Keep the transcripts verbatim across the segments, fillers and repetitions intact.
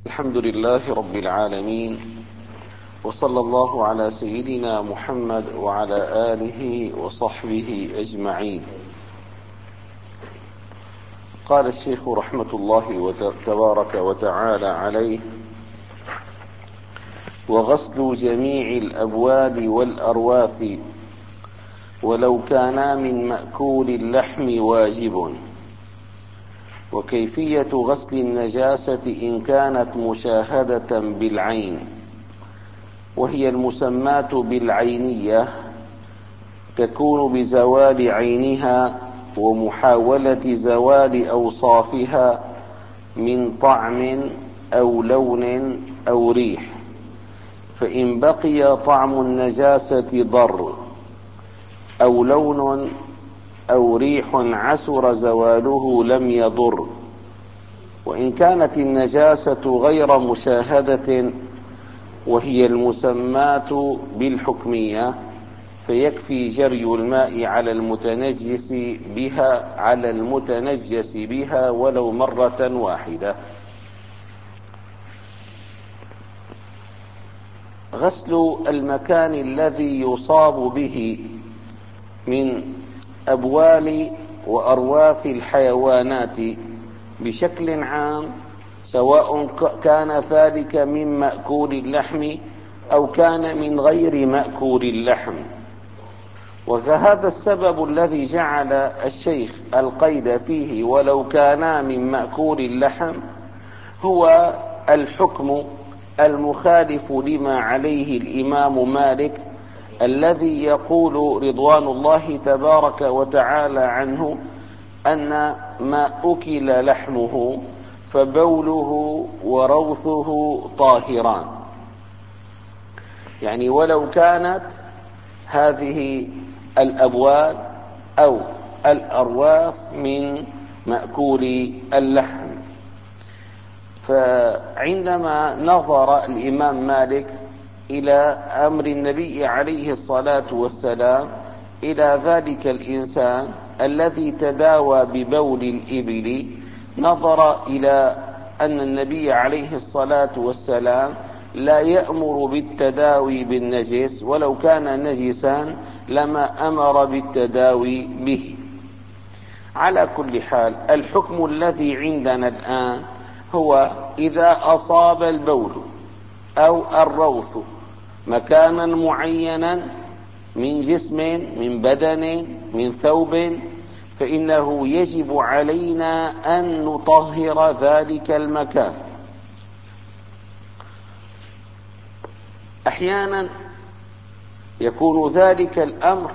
الحمد لله رب العالمين، وصلى الله على سيدنا محمد وعلى آله وصحبه أجمعين. قال الشيخ رحمة الله تبارك وتعالى عليه: وغسل جميع الأبوال والأرواث ولو كانا من مأكول اللحم واجب. وكيفية غسل النجاسة إن كانت مشاهدة بالعين، وهي المسماة بالعينية، تكون بزوال عينها ومحاولة زوال أوصافها من طعم أو لون أو ريح، فإن بقي طعم النجاسة ضر أو لون أو ريح عسر زواله لم يضر. وإن كانت النجاسة غير مشاهدة وهي المسماة بالحكمية، فيكفي جري الماء على المتنجس بها على المتنجس بها ولو مرة واحدة. غسل المكان الذي يصاب به من أبوال وأرواث الحيوانات بشكل عام، سواء كان ذلك من مأكول اللحم أو كان من غير مأكول اللحم. وهذا السبب الذي جعل الشيخ القيد فيه ولو كانا من مأكول اللحم هو الحكم المخالف لما عليه الإمام مالك، الذي يقول رضوان الله تبارك وتعالى عنه أن ما أكل لحمه فبوله وروثه طاهران. يعني ولو كانت هذه الأبوال أو الأرواث من مأكول اللحم. فعندما نظر الإمام مالك إلى أمر النبي عليه الصلاة والسلام إلى ذلك الإنسان الذي تداوى ببول الإبل، نظر إلى أن النبي عليه الصلاة والسلام لا يأمر بالتداوي بالنجس، ولو كان نجسا لما أمر بالتداوي به. على كل حال، الحكم الذي عندنا الآن هو إذا أصاب البول أو الروث مكانا معينا من جسم، من بدن، من ثوب، فإنه يجب علينا أن نطهر ذلك المكان. أحيانا يكون ذلك الأمر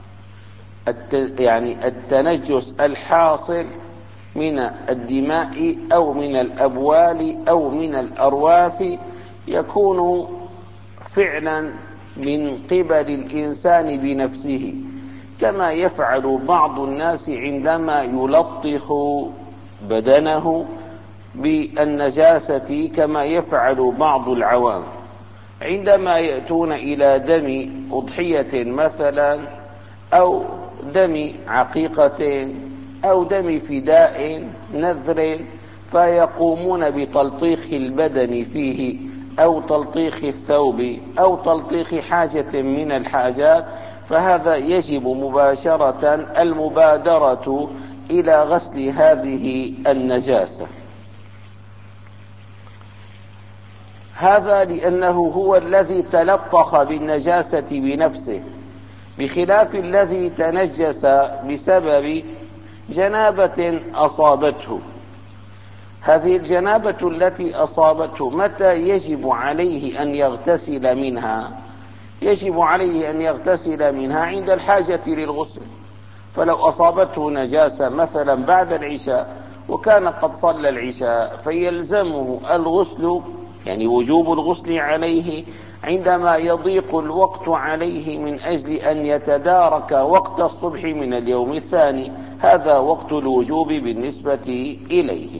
يعني التنجس الحاصل من الدماء أو من الأبوال أو من الأرواث يكون فعلا من قبل الإنسان بنفسه، كما يفعل بعض الناس عندما يلطخ بدنه بالنجاسة، كما يفعل بعض العوام عندما يأتون إلى دم أضحية مثلا أو دم عقيقة أو دم فداء نذر، فيقومون بتلطيخ البدن فيه أو تلطيخ الثوب أو تلطيخ حاجة من الحاجات، فهذا يجب مباشرة المبادرة إلى غسل هذه النجاسة. هذا لأنه هو الذي تلطخ بالنجاسة بنفسه، بخلاف الذي تنجس بسبب جنابة أصابته. هذه الجنابة التي أصابته متى يجب عليه أن يغتسل منها؟ يجب عليه أن يغتسل منها عند الحاجة للغسل. فلو أصابته نجاسة مثلا بعد العشاء وكان قد صلى العشاء، فيلزمه الغسل، يعني وجوب الغسل عليه عندما يضيق الوقت عليه من أجل أن يتدارك وقت الصبح من اليوم الثاني. هذا وقت الوجوب بالنسبة إليه.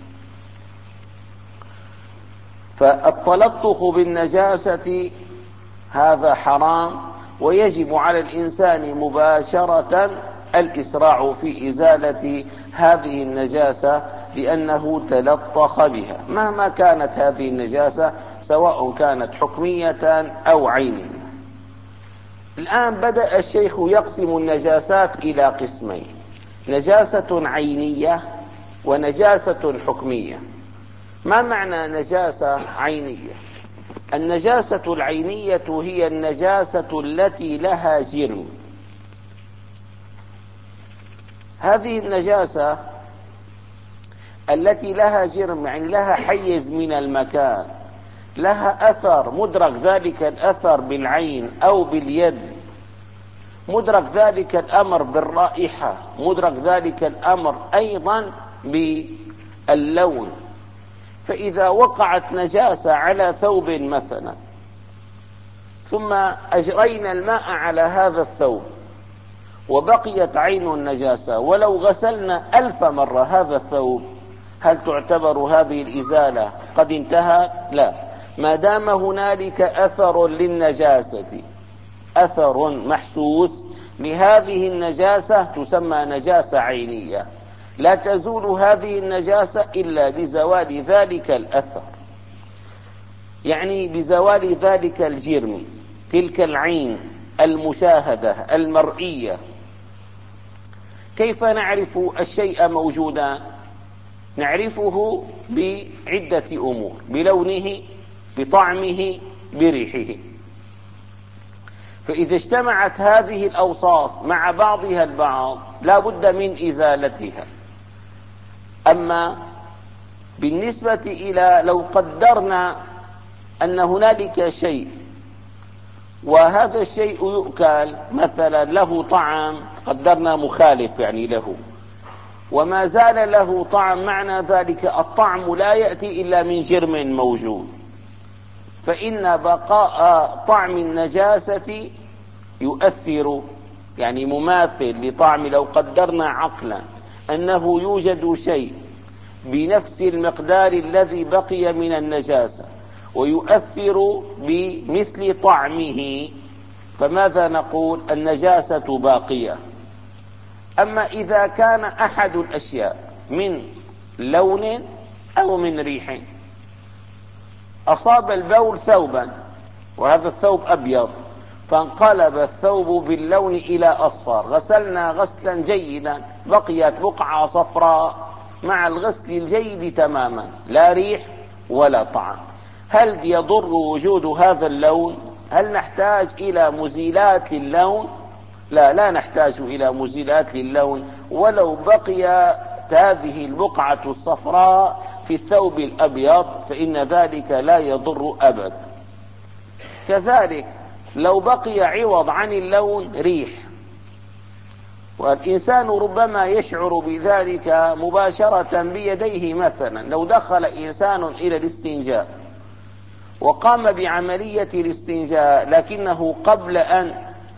فالتلطخ بالنجاسة هذا حرام، ويجب على الإنسان مباشرة الإسراع في إزالة هذه النجاسة لأنه تلطخ بها مهما كانت هذه النجاسة، سواء كانت حكمية أو عينية. الآن بدأ الشيخ يقسم النجاسات إلى قسمين: نجاسة عينية ونجاسة حكمية. ما معنى نجاسة عينية؟ النجاسة العينية هي النجاسة التي لها جرم. هذه النجاسة التي لها جرم يعني لها حيز من المكان، لها أثر، مدرك ذلك الأثر بالعين أو باليد، مدرك ذلك الأمر بالرائحة، مدرك ذلك الأمر أيضا باللون. فإذا وقعت نجاسة على ثوب مثلا، ثم أجرينا الماء على هذا الثوب وبقيت عين النجاسة، ولو غسلنا ألف مرة هذا الثوب، هل تعتبر هذه الإزالة قد انتهى؟ لا، ما دام هنالك أثر للنجاسة، أثر محسوس لهذه النجاسة، تسمى نجاسة عينية. لا تزول هذه النجاسة إلا بزوال ذلك الأثر، يعني بزوال ذلك الجرم، تلك العين المشاهدة المرئية. كيف نعرف الشيء موجودا؟ نعرفه بعدة أمور: بلونه، بطعمه، بريحه. فإذا اجتمعت هذه الأوصاف مع بعضها البعض لا بد من إزالتها. أما بالنسبة إلى لو قدرنا أن هنالك شيء وهذا الشيء يؤكل مثلا، له طعم، قدرنا مخالف يعني له، وما زال له طعم، معنى ذلك الطعم لا يأتي إلا من جرم موجود، فإن بقاء طعم النجاسة يؤثر، يعني مماثل لطعم. لو قدرنا عقلا أنه يوجد شيء بنفس المقدار الذي بقي من النجاسة ويؤثر بمثل طعمه، فماذا نقول؟ النجاسة باقية. أما إذا كان أحد الأشياء من لون أو من ريح، أصاب البول ثوبا وهذا الثوب أبيض، فانقلب الثوب باللون إلى أصفر، غسلنا غسلا جيدا، بقيت بقعة صفراء مع الغسل الجيد تماما، لا ريح ولا طعم. هل يضر وجود هذا اللون؟ هل نحتاج إلى مزيلات للون؟ لا، لا نحتاج إلى مزيلات للون، ولو بقيت هذه البقعة الصفراء في الثوب الأبيض فإن ذلك لا يضر أبدا. كذلك لو بقي عوض عن اللون ريح، والإنسان ربما يشعر بذلك مباشرة بيديه. مثلا لو دخل إنسان إلى الاستنجاء وقام بعملية الاستنجاء، لكنه قبل أن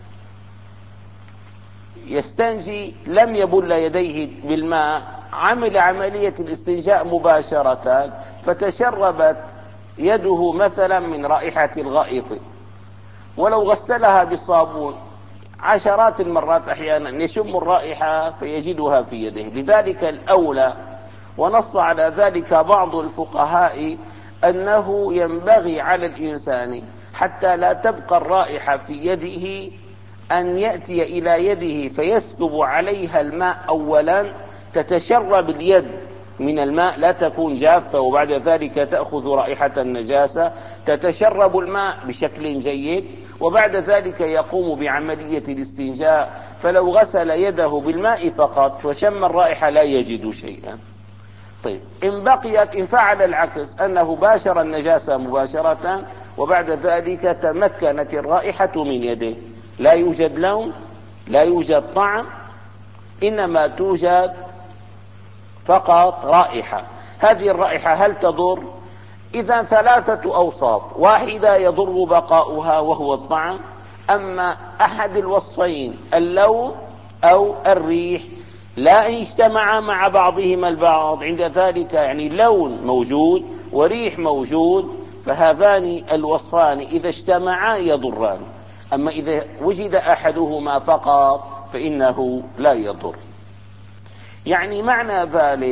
يستنجي لم يبل يديه بالماء، عمل عملية الاستنجاء مباشرة، فتشربت يده مثلا من رائحة الغائط، ولو غسلها بالصابون عشرات المرات أحيانا يشم الرائحة فيجدها في يده. لذلك الأولى، ونص على ذلك بعض الفقهاء، أنه ينبغي على الإنسان حتى لا تبقى الرائحة في يده أن يأتي إلى يده فيسكب عليها الماء أولا، تتشرب اليد من الماء، لا تكون جافة، وبعد ذلك تأخذ رائحة النجاسة، تتشرب الماء بشكل جيد، وبعد ذلك يقوم بعملية الاستنجاء. فلو غسل يده بالماء فقط وشم الرائحة لا يجد شيئا. طيب، إن بقيت، إن فعل العكس، أنه باشر النجاسة مباشرة وبعد ذلك تمكنت الرائحة من يده، لا يوجد لون، لا يوجد طعم، إنما توجد فقط رائحة. هذه الرائحة هل تضر؟ إذا ثلاثة أوصاف: واحدة يضر بقاؤها وهو الطعم، أما أحد الوصفين اللون أو الريح لا، إن اجتمع مع بعضهما البعض عند ذلك، يعني لون موجود وريح موجود، فهذان الوصفان إذا اجتمعا يضران. أما إذا وجد أحدهما فقط فإنه لا يضر. يعني معنى ذلك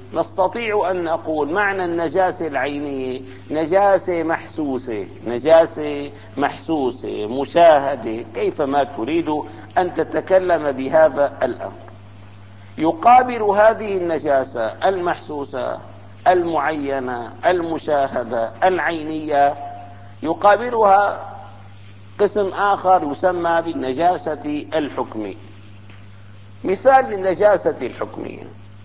نستطيع أن نقول معنى النجاسة العينية نجاسة محسوسة، نجاسة محسوسة مشاهدة، كيفما تريد أن تتكلم بهذا الأمر. يقابل هذه النجاسة المحسوسة المعينة المشاهدة العينية، يقابلها قسم آخر يسمى بالنجاسة الحكمية. مثال للنجاسة الحكمية: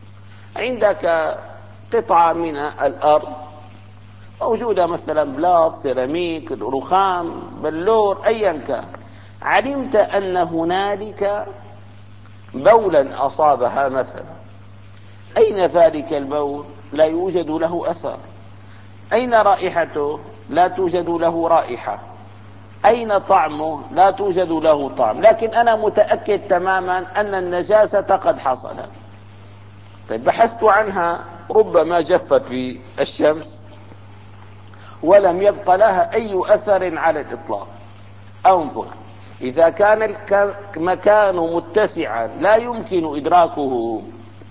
عندك قطعة من الأرض موجودة، مثلا بلاط، سيراميك، رخام، بلور، أيا كان، علمت أن هنالك بولا أصابها مثلا. أين ذلك البول؟ لا يوجد له أثر. أين رائحته؟ لا توجد له رائحة. أين طعمه؟ لا توجد له طعم، لكن أنا متأكد تماما أن النجاسة قد حصلت. طيب بحثت عنها، ربما جفت في الشمس ولم يبق لها أي أثر على الإطلاق. انظر، إذا كان المكان متسعا لا يمكن إدراكه،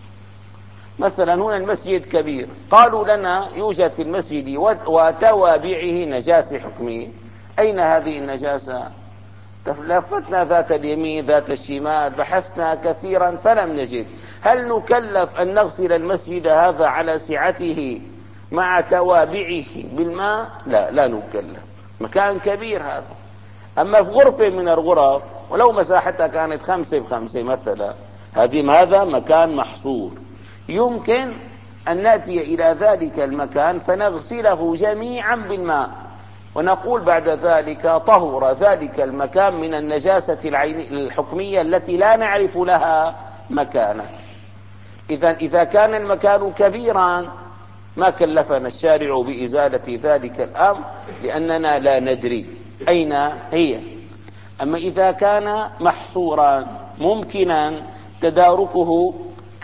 مثلا هنا المسجد كبير، قالوا لنا يوجد في المسجد وتوابعه نجاسة حكمية، أين هذه النجاسة؟ لفتنا ذات اليمين ذات الشمال، بحثنا كثيرا فلم نجد. هل نكلف أن نغسل المسجد هذا على سعته مع توابعه بالماء؟ لا، لا نكلف، مكان كبير هذا. أما في غرفة من الغرف ولو مساحتها كانت خمسة بخمسة مثلا، هذه هذا مكان محصور، يمكن أن نأتي إلى ذلك المكان فنغسله جميعا بالماء، ونقول بعد ذلك طهر ذلك المكان من النجاسة الحكمية التي لا نعرف لها مكانا. إذا إذا كان المكان كبيرا ما كلفنا الشارع بإزالة ذلك الأمر، لأننا لا ندري أين هي. أما إذا كان محصورا ممكنا تداركه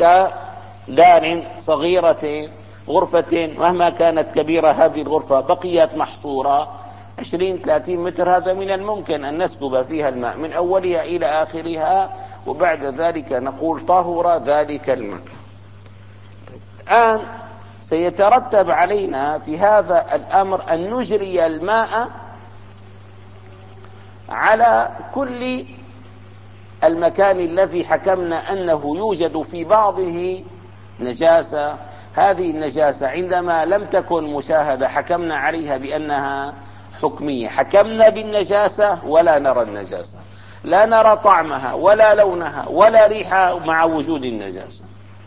كدار صغيرة، غرفة مهما كانت كبيرة هذه الغرفة بقيت محصورة عشرين ثلاثين متر، هذا من الممكن أن نسكب فيها الماء من أولها إلى آخرها، وبعد ذلك نقول طهر ذلك الماء. الآن سيترتب علينا في هذا الأمر أن نجري الماء على كل المكان الذي حكمنا أنه يوجد في بعضه نجاسة. هذه النجاسة عندما لم تكن مشاهدة حكمنا عليها بأنها حكمية، حكمنا بالنجاسة ولا نرى النجاسة، لا نرى طعمها ولا لونها ولا ريحها مع وجود النجاسة.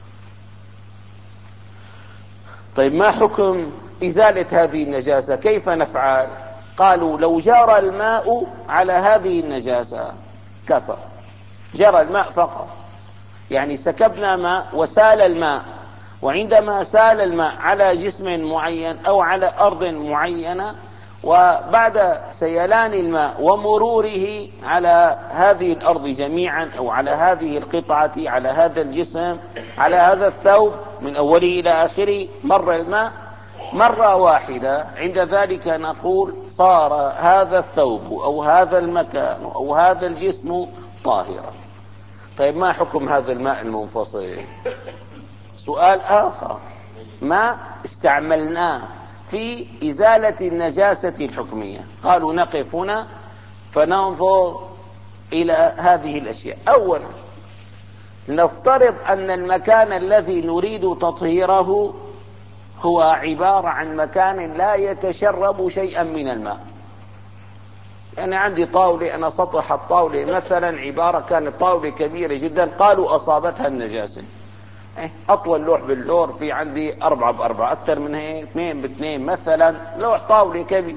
طيب ما حكم إزالة هذه النجاسة؟ كيف نفعل؟ قالوا لو جرى الماء على هذه النجاسة كفى، جرى الماء فقط، يعني سكبنا ماء وسال الماء، وعندما سال الماء على جسم معين أو على أرض معينة، وبعد سيلان الماء ومروره على هذه الأرض جميعا أو على هذه القطعة، على هذا الجسم، على هذا الثوب من أوله إلى آخره، مر الماء مرة واحدة، عند ذلك نقول صار هذا الثوب أو هذا المكان أو هذا الجسم طاهرا. طيب ما حكم هذا الماء المنفصل؟ سؤال آخر، ما استعملناه في إزالة النجاسة الحكمية. قالوا نقف هنا فننظر إلى هذه الأشياء. أولا نفترض أن المكان الذي نريد تطهيره هو عبارة عن مكان لا يتشرب شيئا من الماء. يعني عندي طاولة، أنا سطح الطاولة مثلا عبارة كانت طاولة كبيرة جدا، قالوا أصابتها النجاسة، أطول لوح باللور في عندي أربعة بأربعة، أكثر من هيك اثنين باثنين مثلا، لوح طاولة كبير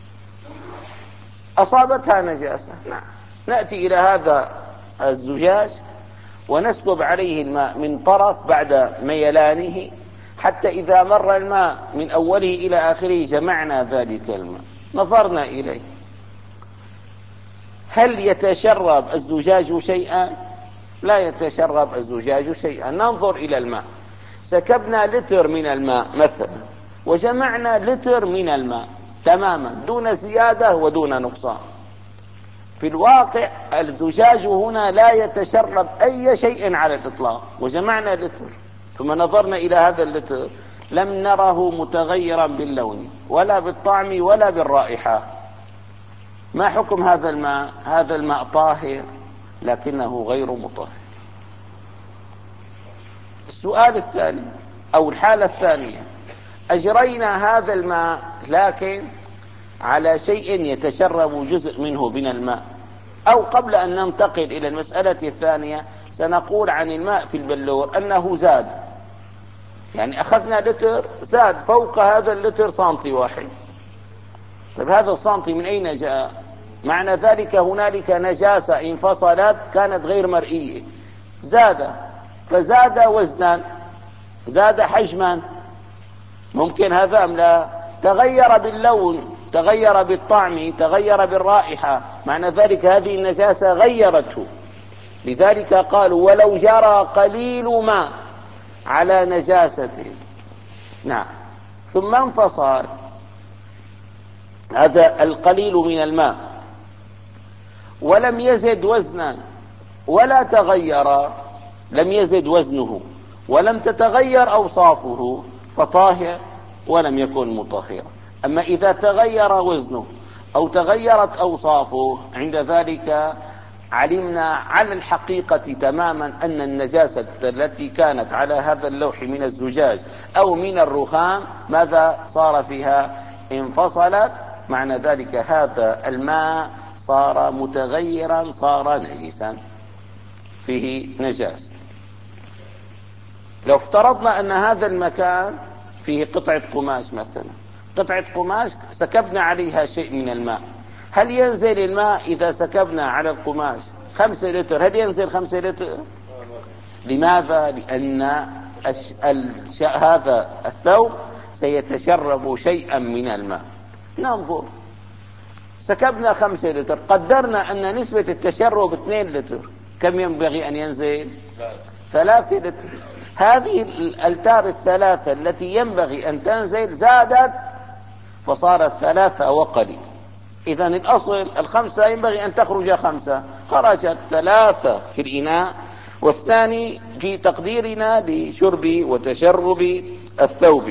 أصابتها نجاسة. نأتي إلى هذا الزجاج ونسكب عليه الماء من طرف بعد ميلانه، حتى إذا مر الماء من أوله إلى آخره جمعنا ذلك الماء، نظرنا إليه، هل يتشرب الزجاج شيئا؟ لا يتشرب الزجاج شيئا. ننظر إلى الماء، سكبنا لتر من الماء مثلا وجمعنا لتر من الماء تماما دون زيادة ودون نقصان. في الواقع الزجاج هنا لا يتشرب أي شيء على الإطلاق، وجمعنا لتر. ثم نظرنا إلى هذا اللتر لم نره متغيرا باللون ولا بالطعم ولا بالرائحة. ما حكم هذا الماء؟ هذا الماء طاهر لكنه غير مطهر. السؤال الثاني أو الحالة الثانية، أجرينا هذا الماء لكن على شيء يتشرب جزء منه من الماء. أو قبل أن ننتقل إلى المسألة الثانية سنقول عن الماء في البلور أنه زاد، يعني أخذنا لتر زاد فوق هذا اللتر سنتي واحد. طيب هذا السنتي من أين جاء؟ معنى ذلك هنالك نجاسة انفصلت كانت غير مرئية، زاد، فزاد وزنا، زاد حجما، ممكن هذا أم لا؟ تغير باللون، تغير بالطعم، تغير بالرائحة، معنى ذلك هذه النجاسة غيرته. لذلك قالوا ولو جرى قليل ماء على نجاسته. نعم. ثم انفصل هذا القليل من الماء ولم يزد وزنا ولا تغير، لم يزد وزنه ولم تتغير أوصافه فطاهر ولم يكن مطهرا. أما إذا تغير وزنه أو تغيرت أوصافه عند ذلك علمنا على الحقيقة تماما أن النجاسة التي كانت على هذا اللوح من الزجاج أو من الرخام ماذا صار فيها؟ انفصلت، معنى ذلك هذا الماء صار متغيرا، صار نجسا، فيه نجاسة. لو افترضنا أن هذا المكان فيه قطعة قماش مثلا، قطعة قماش سكبنا عليها شيء من الماء، هل ينزل الماء إذا سكبنا على القماش خمسة لتر؟ هل ينزل خمسة لتر؟ لماذا؟ لأن الش... الش... هذا الثوب سيتشرب شيئا من الماء. ننظر، سكبنا خمسة لتر، قدرنا أن نسبة التشرب اثنين لتر، كم ينبغي أن ينزل؟ ثلاثة لتر. هذه الألتار الثلاثة التي ينبغي أن تنزل زادت فصارت ثلاثة وقليل. إذن الأصل الخمسة ينبغي أن تخرج خمسة، خرجت ثلاثة في الإناء، والثاني في تقديرنا لشرب وتشرب الثوب.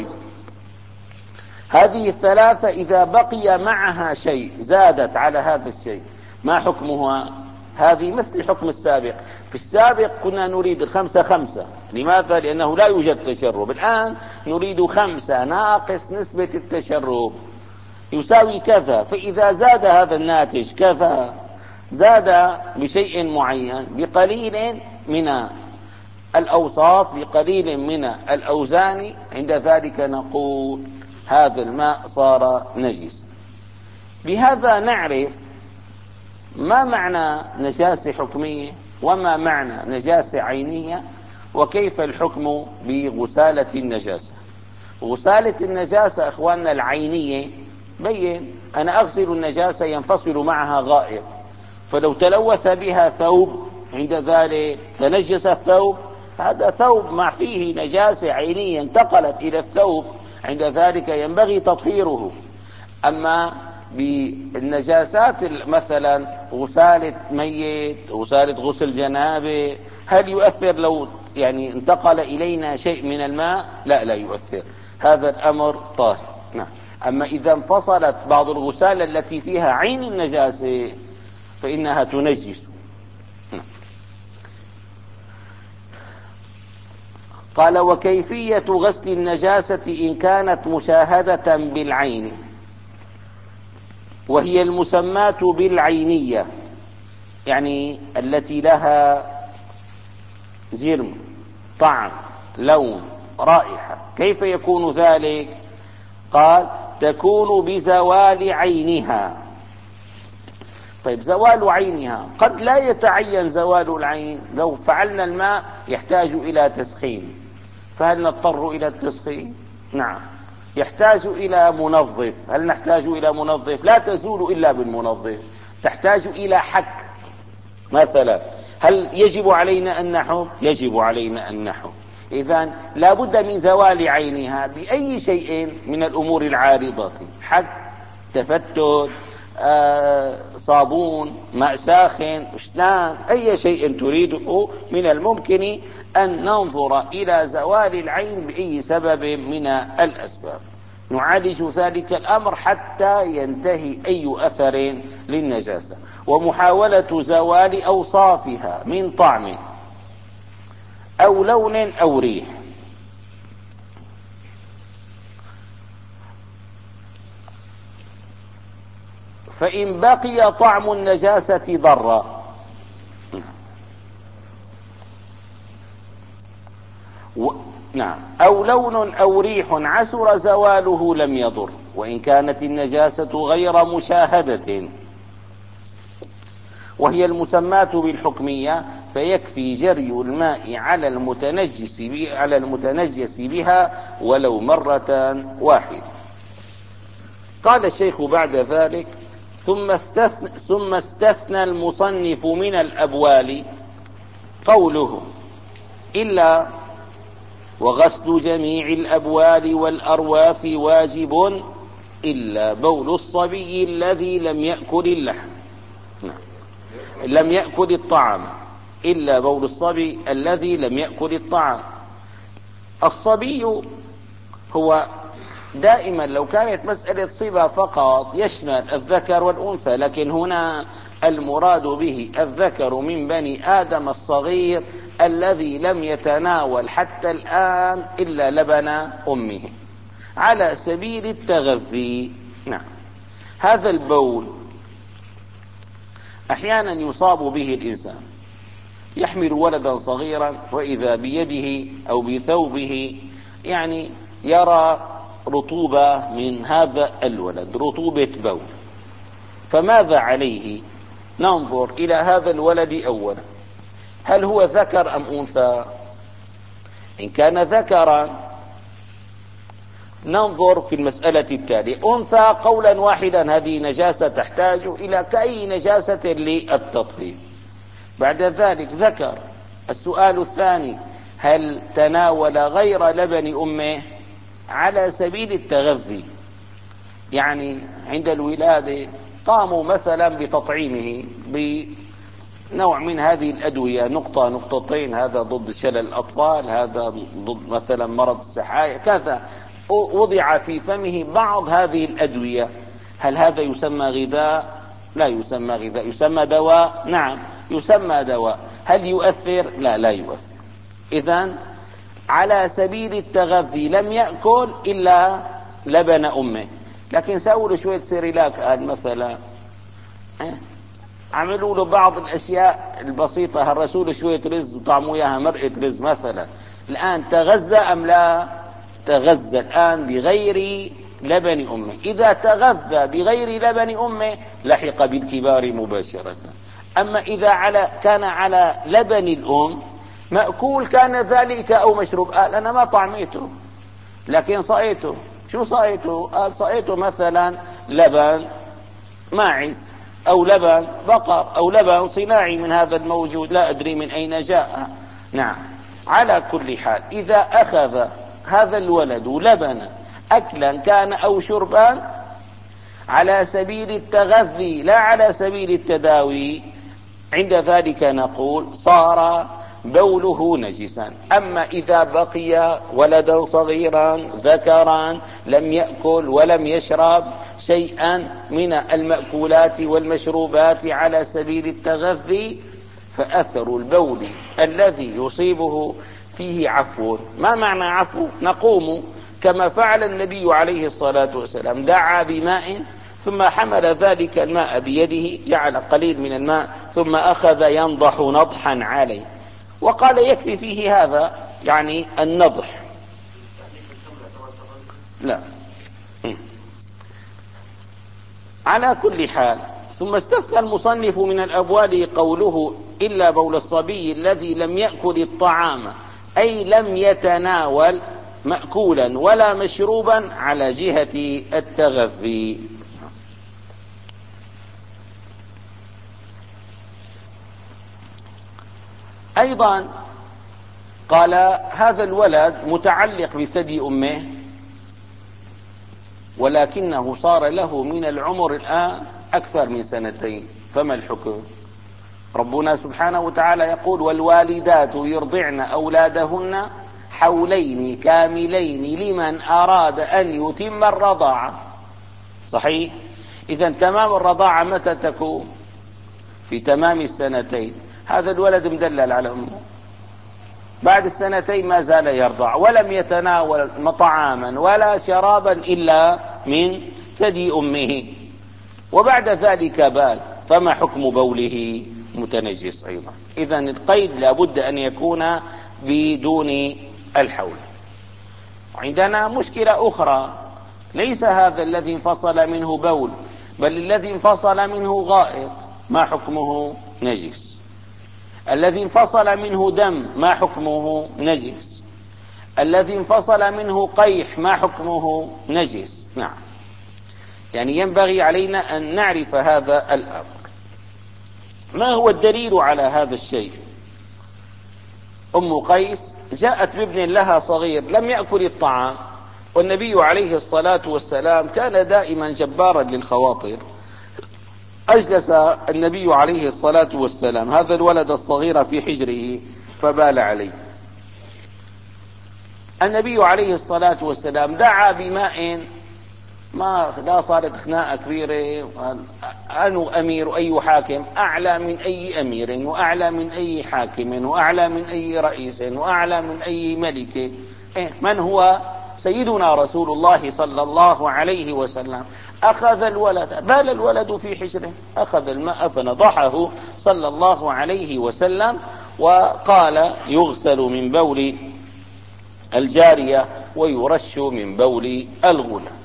هذه الثلاثة إذا بقي معها شيء زادت على هذا الشيء، ما حكمها؟ هذه مثل الحكم السابق. في السابق كنا نريد الخمسة خمسة، لماذا؟ لأنه لا يوجد تشرب. الآن نريد خمسة ناقص نسبة التشرب يساوي كذا، فإذا زاد هذا الناتج كذا، زاد بشيء معين بقليل من الأوصاف، بقليل من الأوزان، عند ذلك نقول هذا الماء صار نجس. بهذا نعرف ما معنى نجاسة حكمية وما معنى نجاسة عينية، وكيف الحكم بغسالة النجاسة. غسالة النجاسة إخواننا العينية بين، أنا أغسل النجاسة ينفصل معها غائط، فلو تلوث بها ثوب عند ذلك تنجس الثوب، هذا ثوب مع فيه نجاسة عينية انتقلت إلى الثوب، عند ذلك ينبغي تطهيره. أما بالنجاسات مثلا غسالة ميت، غسالة غسل جنابه، هل يؤثر لو يعني انتقل إلينا شيء من الماء؟ لا لا يؤثر، هذا الأمر طاهر. نعم. أما إذا انفصلت بعض الغسالة التي فيها عين النجاسة فإنها تنجس. نعم. قال وكيفية غسل النجاسة إن كانت مشاهدة بالعين، وهي المسماة بالعينية، يعني التي لها جرم، طعم، لون، رائحة. كيف يكون ذلك؟ قال تكون بزوال عينها. طيب زوال عينها قد لا يتعين زوال العين، لو فعلنا الماء يحتاج إلى تسخين، فهل نضطر إلى التسخين؟ نعم. يحتاج إلى منظف، هل نحتاج إلى منظف؟ لا تزول إلا بالمنظف. تحتاج إلى حك مثلا، هل يجب علينا أن نحك؟ يجب علينا أن نحك. إذن لا بد من زوال عينها بأي شيء من الأمور العارضة، حك، تفتت، آه، صابون، ماء ساخن، اشنان، أي شيء تريده من الممكن أن ننظر إلى زوال العين بأي سبب من الأسباب، نعالج ذلك الأمر حتى ينتهي أي أثر للنجاسة، ومحاولة زوال أوصافها من طعم أو لون أو ريح. فإن بقي طعم النجاسة ضرا و... نعم أو لون أو ريح عسر زواله لم يضر، وإن كانت النجاسة غير مشاهدة وهي المسماة بالحكمية فيكفي جري الماء على المتنجس على المتنجس بها ولو مرة واحدة. قال الشيخ بعد ذلك: ثم استثنى, ثم استثنى المصنف من الأبوال قوله إلا وغسل جميع الأبوال والأرواث واجب إلا بول الصبي الذي لم يأكل اللحم لم يأكل الطعام إلا بول الصبي الذي لم يأكل الطعام. الصبي هو دائما لو كانت مسألة صبا فقط يشمل الذكر والأنثى، لكن هنا المراد به الذكر من بني آدم الصغير الذي لم يتناول حتى الآن إلا لبن أمه على سبيل التغذي. نعم، هذا البول أحيانا يصاب به الإنسان، يحمل ولدا صغيرا وإذا بيده أو بثوبه يعني يرى رطوبة من هذا الولد، رطوبة بول، فماذا عليه؟ ننظر إلى هذا الولد أولا، هل هو ذكر أم أنثى؟ إن كان ذكرا ننظر في المسألة التالية: أنثى قولا واحدا هذه نجاسة تحتاج إلى كأي نجاسة للتطهير. بعد ذلك ذكر. السؤال الثاني: هل تناول غير لبن أمه على سبيل التغذي؟ يعني عند الولادة قاموا مثلا بتطعيمه بنوع من هذه الأدوية، نقطة نقطتين، هذا ضد شلل الأطفال، هذا ضد مثلا مرض السحايا، كذا، وضع في فمه بعض هذه الأدوية. هل هذا يسمى غذاء؟ لا يسمى غذاء. يسمى دواء؟ نعم يسمى دواء. هل يؤثر؟ لا لا يؤثر. إذن على سبيل التغذي لم يأكل إلا لبن أمه. لكن سأقول شوية سيريلاك قال مثلا، عملوا له بعض الأشياء البسيطة، هرسوا له شوية رز وطعموا إياها مرقة رز مثلا، الآن تغذى أم لا؟ تغذى الآن بغير لبن أمه. إذا تغذى بغير لبن أمه لحق بالكبار مباشرة. أما إذا على كان على لبن الأم مأكول كان ذلك أو مشروب، قال أنا ما طعميته لكن صأيته. شو صأيته؟ قال صأيته مثلا لبن ماعز أو لبن بقر أو لبن صناعي من هذا الموجود لا أدري من أين جاء. نعم، على كل حال إذا أخذ هذا الولد لبنا أكلا كان أو شربا على سبيل التغذي لا على سبيل التداوي، عند ذلك نقول صار بوله نجسا. أما إذا بقي ولدا صغيرا ذكرا لم يأكل ولم يشرب شيئا من المأكولات والمشروبات على سبيل التغذي فأثر البول الذي يصيبه فيه عفو. ما معنى عفو؟ نقوم كما فعل النبي عليه الصلاة والسلام، دعا بماء ثم حمل ذلك الماء بيده، جعل قليل من الماء ثم أخذ ينضح نضحا عليه، وقال يكفي فيه هذا يعني النضح. لا، على كل حال. ثم استثنى المصنف من الأبوال قوله إلا بول الصبي الذي لم يأكل الطعام، أي لم يتناول مأكولا ولا مشروبا على جهة التغذي. أيضا قال هذا الولد متعلق بثدي أمه ولكنه صار له من العمر الآن أكثر من سنتين، فما الحكم؟ ربنا سبحانه وتعالى يقول والوالدات يرضعن أولادهن حولين كاملين لمن أراد أن يتم الرضاعة. صحيح؟ إذن تمام الرضاعة متى تكون؟ في تمام السنتين. هذا الولد مدلل على أمه، بعد السنتين ما زال يرضع ولم يتناول طعاما ولا شرابا إلا من ثدي أمه، وبعد ذلك بال، فما حكم بوله؟ متنجس أيضا. إذن القيد لابد أن يكون بدون الحول. عندنا مشكلة أخرى، ليس هذا الذي انفصل منه بول، بل الذي انفصل منه غائط، ما حكمه؟ نجس. الذي انفصل منه دم، ما حكمه؟ نجس. الذي انفصل منه قيح، ما حكمه؟ نجس. نعم، يعني ينبغي علينا أن نعرف هذا الأمر. ما هو الدليل على هذا الشيء؟ أم قيس جاءت بابن لها صغير لم يأكل الطعام، والنبي عليه الصلاة والسلام كان دائما جبارا للخواطر. أجلس النبي عليه الصلاة والسلام هذا الولد الصغير في حجره فبال عليه. النبي عليه الصلاة والسلام دعا بماء، ما لا صارت خناقة كبيرة، أنا أمير أي حاكم أعلى من أي أمير، وأعلى من أي حاكم، وأعلى من أي رئيس، وأعلى من أي ملك. من هو؟ سيدنا رسول الله صلى الله عليه وسلم. أخذ الولد، بال الولد في حجره، أخذ الماء فنضحه صلى الله عليه وسلم، وقال يغسل من بول الجارية ويرش من بول الغلام.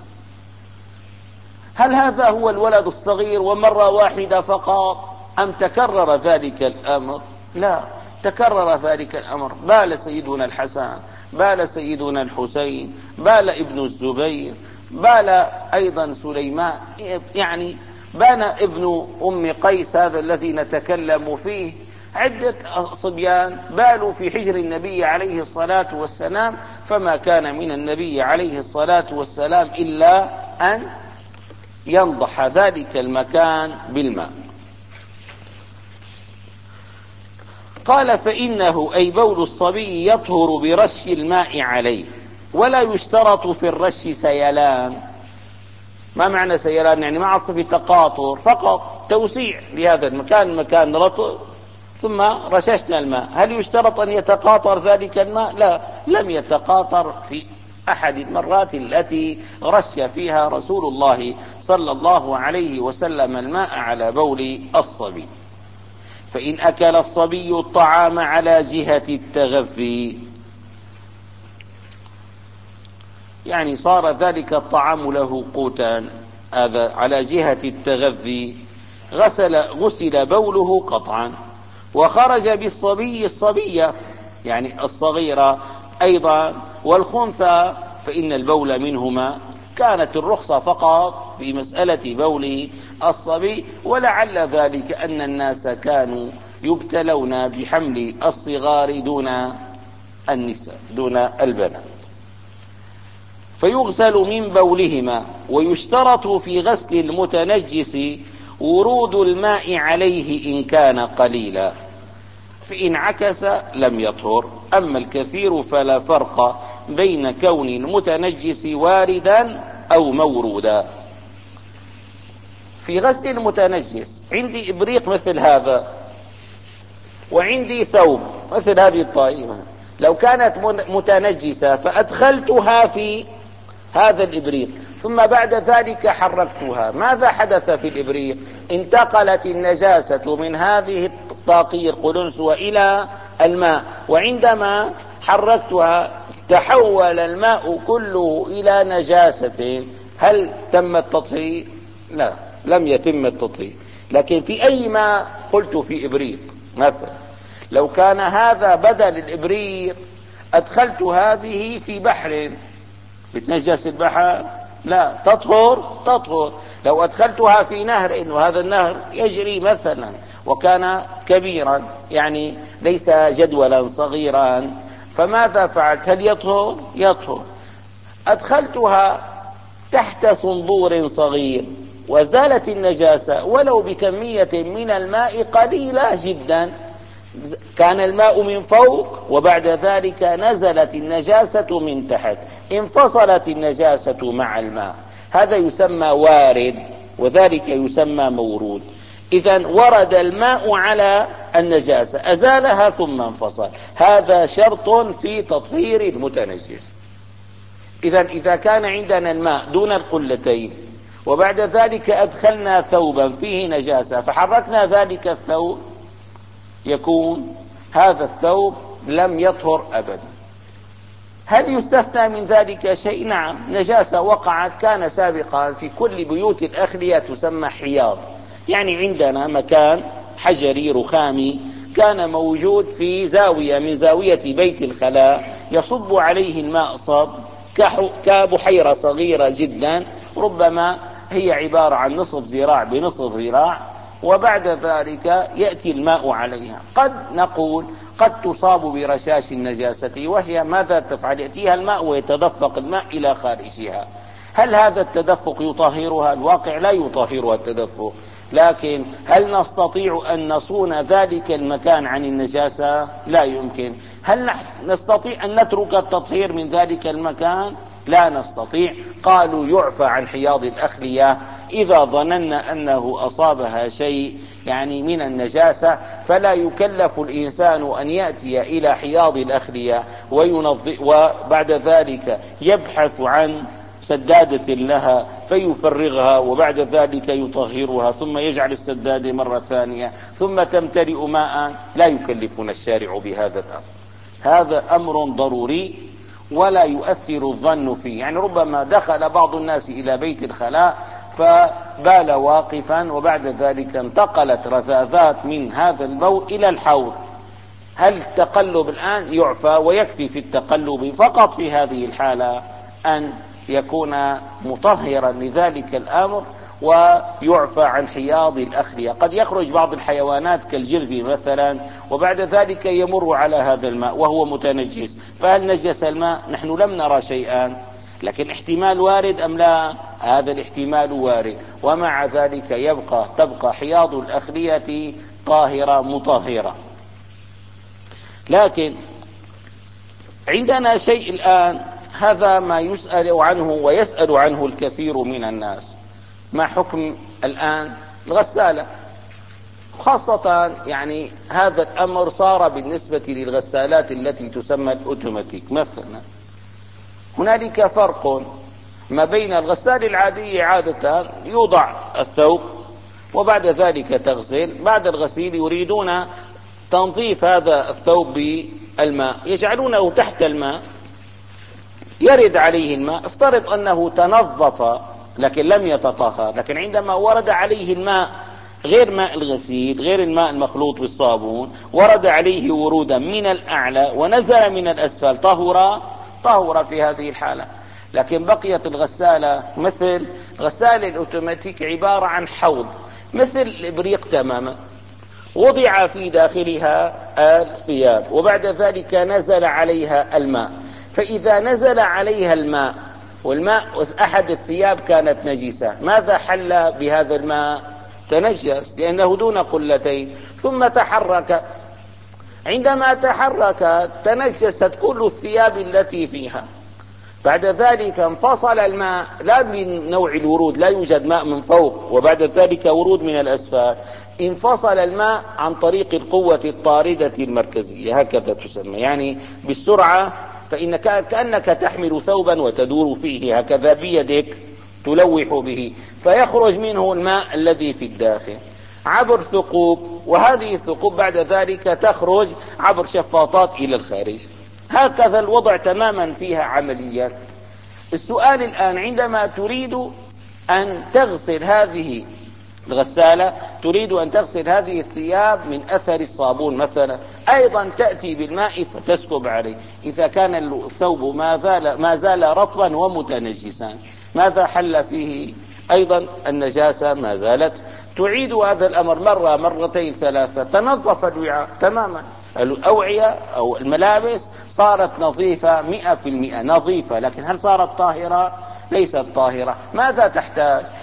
هل هذا هو الولد الصغير ومرة واحدة فقط، أم تكرر ذلك الأمر؟ لا، تكرر ذلك الأمر. بال سيدنا الحسن، بال سيدنا الحسين، بال ابن الزبير، بال أيضا سليمان، يعني بان ابن أم قيس هذا الذي نتكلم فيه، عدة صبيان بالوا في حجر النبي عليه الصلاة والسلام، فما كان من النبي عليه الصلاة والسلام إلا أن ينضح ذلك المكان بالماء. قال فإنه أي بول الصبي يطهر برش الماء عليه، ولا يشترط في الرش سيلان. ما معنى سيلان؟ يعني ما عاد في تقاطر، فقط توسيع لهذا المكان، مكان رطب ثم رششنا الماء. هل يشترط أن يتقاطر ذلك الماء؟ لا، لم يتقاطر في أحد المرات التي رش فيها رسول الله صلى الله عليه وسلم الماء على بول الصبي. فإن أكل الصبي الطعام على جهة التغذي، يعني صار ذلك الطعام له قوتا، هذا على جهة التغذي، غسل غسل بوله قطعا، وخرج بالصبي الصبية يعني الصغيرة أيضا والخنثى، فإن البول منهما. كانت الرخصة فقط في مسألة بول الصبي، ولعل ذلك أن الناس كانوا يبتلون بحمل الصغار دون النساء، دون البنات، فيغسل من بولهما. ويشترط في غسل المتنجس ورود الماء عليه إن كان قليلا، فإن عكس لم يطهر. أما الكثير فلا فرق بين كون المتنجس واردا أو مورودا. في غسل المتنجس عندي إبريق مثل هذا، وعندي ثوب مثل هذه الطائفة، لو كانت متنجسة فأدخلتها في هذا الإبريق ثم بعد ذلك حركتها، ماذا حدث في الإبريق؟ انتقلت النجاسة من هذه الطاقية القلنسوة إلى الماء، وعندما حركتها تحول الماء كله إلى نجاسة. هل تم التطهير؟ لا، لم يتم التطهير. لكن في أي ماء؟ قلت في إبريق مثلا. لو كان هذا بدل الإبريق أدخلت هذه في بحر، بتنجس البحر؟ لا، تطهر تطهر. لو أدخلتها في نهر، إنه هذا النهر يجري مثلا وكان كبيرا، يعني ليس جدولا صغيرا، فماذا فعلت؟ هل يطهر؟ يطهر. أدخلتها تحت صنبور صغير، وزالت النجاسة ولو بكمية من الماء قليلة جدا. كان الماء من فوق وبعد ذلك نزلت النجاسة من تحت، انفصلت النجاسة مع الماء، هذا يسمى وارد، وذلك يسمى مورود. إذن ورد الماء على النجاسة أزالها ثم انفصل، هذا شرط في تطهير المتنجس. إذن إذا كان عندنا الماء دون القلتين وبعد ذلك أدخلنا ثوبا فيه نجاسة فحركنا ذلك الثوب، يكون هذا الثوب لم يطهر أبدا. هل يستثنى من ذلك شيء؟ نعم، نجاسة وقعت كان سابقا في كل بيوت الأخلية تسمى حياض، يعني عندنا مكان حجري رخامي كان موجود في زاوية من زاوية بيت الخلاء يصب عليه الماء صب كبحيرة صغيرة جدا، ربما هي عبارة عن نصف ذراع بنصف ذراع، وبعد ذلك يأتي الماء عليها. قد نقول قد تصاب برشاش النجاسة، وهي ماذا تفعل؟ يأتيها الماء ويتدفق الماء إلى خارجها. هل هذا التدفق يطهرها؟ الواقع لا يطهرها التدفق، لكن هل نستطيع أن نصون ذلك المكان عن النجاسة؟ لا يمكن. هل نستطيع أن نترك التطهير من ذلك المكان؟ لا نستطيع. قالوا يعفى عن حياض الأخلية إذا ظننا أنه أصابها شيء يعني من النجاسة، فلا يكلف الإنسان أن يأتي إلى حياض الأخلية وبعد ذلك يبحث عن سدادة لها فيفرغها وبعد ذلك يطهرها ثم يجعل السدادة مرة ثانية ثم تمتلئ ماء. لا يكلفنا الشارع بهذا الأمر، هذا أمر ضروري ولا يؤثر الظن فيه. يعني ربما دخل بعض الناس إلى بيت الخلاء فبال واقفا وبعد ذلك انتقلت رذاذات من هذا البول إلى الحوض، هل التقلب الآن يعفى؟ ويكفي في التقلب فقط في هذه الحالة أن يكون مطهرا لذلك الأمر ويعفى عن حياض الأخلية. قد يخرج بعض الحيوانات كالجلف مثلا وبعد ذلك يمر على هذا الماء وهو متنجس، فهل نجس الماء؟ نحن لم نرى شيئا، لكن احتمال وارد أم لا؟ هذا الاحتمال وارد، ومع ذلك يبقى تبقى حياض الأخلية طاهرة مطهرة. لكن عندنا شيء الآن، هذا ما يسأل عنه ويسأل عنه الكثير من الناس، ما حكم الآن الغسالة؟ خاصة يعني هذا الأمر صار بالنسبة للغسالات التي تسمى الأوتوماتيك مثلا. هنالك فرق ما بين الغسالة العادية، عادة يوضع الثوب وبعد ذلك تغسل، بعد الغسيل يريدون تنظيف هذا الثوب بالماء يجعلونه تحت الماء يرد عليه الماء، افترض أنه تنظف لكن لم يتطهر، لكن عندما ورد عليه الماء غير ماء الغسيل غير الماء المخلوط بالصابون، ورد عليه ورودا من الأعلى ونزل من الأسفل، طهر طهر في هذه الحالة. لكن بقيت الغسالة مثل غسالة الأوتوماتيك عبارة عن حوض مثل الإبريق تماما، وضع في داخلها الثياب وبعد ذلك نزل عليها الماء، فإذا نزل عليها الماء والماء أحد الثياب كانت نجسة، ماذا حل بهذا الماء؟ تنجس لأنه دون قلتين، ثم تحركت، عندما تحركت تنجست كل الثياب التي فيها، بعد ذلك انفصل الماء، لا من نوع الورود، لا يوجد ماء من فوق وبعد ذلك ورود من الأسفل، انفصل الماء عن طريق القوة الطاردة المركزية، هكذا تسمى، يعني بالسرعة، فإنك كأنك تحمل ثوبا وتدور فيه هكذا بيدك تلوح به، فيخرج منه الماء الذي في الداخل عبر ثقوب، وهذه الثقوب بعد ذلك تخرج عبر شفاطات إلى الخارج، هكذا الوضع تماما فيها عمليا. السؤال الآن، عندما تريد أن تغسل هذه الغسالة، تريد أن تغسل هذه الثياب من أثر الصابون مثلا، أيضا تأتي بالماء فتسكب عليه، إذا كان الثوب ما زال, ما زال رطبا ومتنجسا، ماذا حل فيه؟ أيضا النجاسة ما زالت، تعيد هذا الأمر مرة مرتين ثلاثة، تنظف الوعاء تماما، الأوعية أو الملابس صارت نظيفة مئة في المئة نظيفة، لكن هل صارت طاهرة؟ ليست طاهرة. ماذا تحتاج؟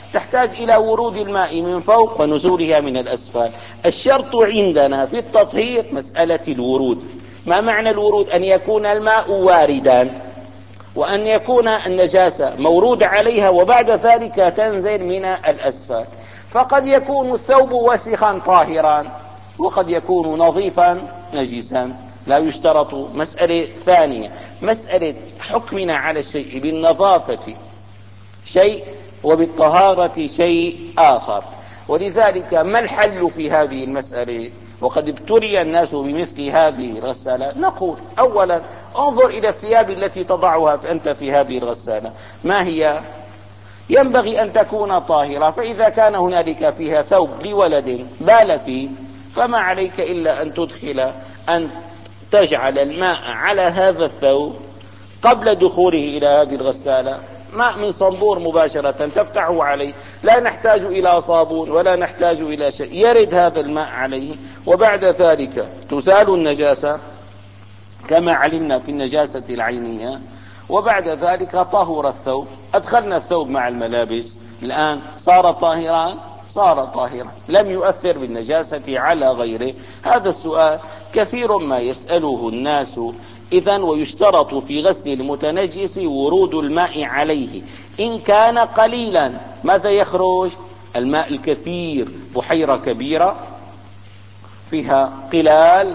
تحتاج إلى ورود الماء من فوق ونزولها من الأسفل. الشرط عندنا في التطهير مسألة الورود. ما معنى الورود؟ أن يكون الماء واردا، وأن يكون النجاسة مورود عليها وبعد ذلك تنزل من الأسفل. فقد يكون الثوب وسخا طاهرا، وقد يكون نظيفا نجسا، لا يشترط. مسألة ثانية، مسألة حكمنا على الشيء بالنظافة شيء وبالطهارة شيء آخر. ولذلك ما الحل في هذه المسألة؟ وقد ابتلي الناس بمثل هذه الغسالة. نقول أولا انظر إلى الثياب التي تضعها أنت في هذه الغسالة، ما هي؟ ينبغي أن تكون طاهرة. فإذا كان هنالك فيها ثوب لولد بال فيه فما عليك إلا أن تدخل أن تجعل الماء على هذا الثوب قبل دخوله إلى هذه الغسالة، ماء من صنبور مباشرة تفتحه عليه، لا نحتاج إلى صابون ولا نحتاج إلى شيء، يرد هذا الماء عليه، وبعد ذلك تزال النجاسة كما علمنا في النجاسة العينية، وبعد ذلك طهر الثوب. أدخلنا الثوب مع الملابس، الآن صار طاهرا، صار طاهرا، لم يؤثر بالنجاسة على غيره. هذا السؤال كثير ما يسأله الناس. إذن ويشترط في غسل المتنجس ورود الماء عليه. إن كان قليلا ماذا يخرج؟ الماء الكثير، بحيرة كبيرة فيها قلال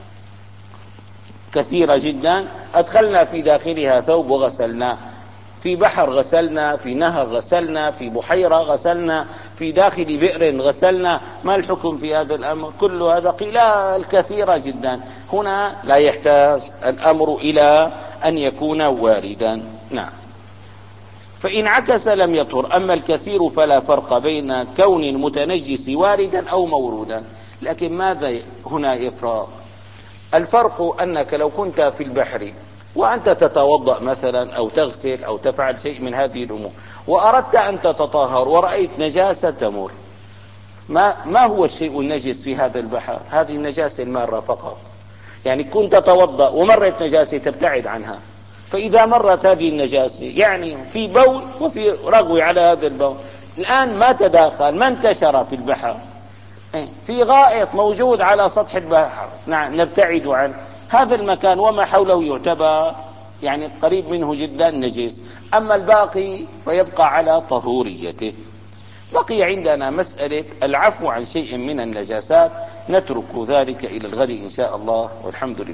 كثيرة جدا، أدخلنا في داخلها ثوب وغسلناه، في بحر غسلنا، في نهر غسلنا، في بحيرة غسلنا، في داخل بئر غسلنا، ما الحكم في هذا الأمر؟ كل هذا قلال كثيرة جدا. هنا لا يحتاج الأمر إلى أن يكون واردا. نعم. فإن عكس لم يطهر. أما الكثير فلا فرق بين كون المتنجس واردا أو مورودا. لكن ماذا هنا يفرق؟ الفرق أنك لو كنت في البحر وأنت تتوضأ مثلا أو تغسل أو تفعل شيء من هذه الأمور وأردت أن تتطهر ورأيت نجاسة تمر، ما, ما هو الشيء النجس في هذا البحر؟ هذه النجاسة المارة فقط. يعني كنت تتوضأ ومرت نجاسة تبتعد عنها، فإذا مرت هذه النجاسة يعني في بول وفي رغوي على هذا البول، الآن ما تداخل، ما انتشر في البحر، في غائط موجود على سطح البحر، نعم نبتعد عنه. هذا المكان وما حوله يعتبر يعني قريب منه جدا نجس. أما الباقي فيبقى على طهوريته. بقي عندنا مسألة العفو عن شيء من النجاسات، نترك ذلك إلى الغد إن شاء الله، والحمد لله.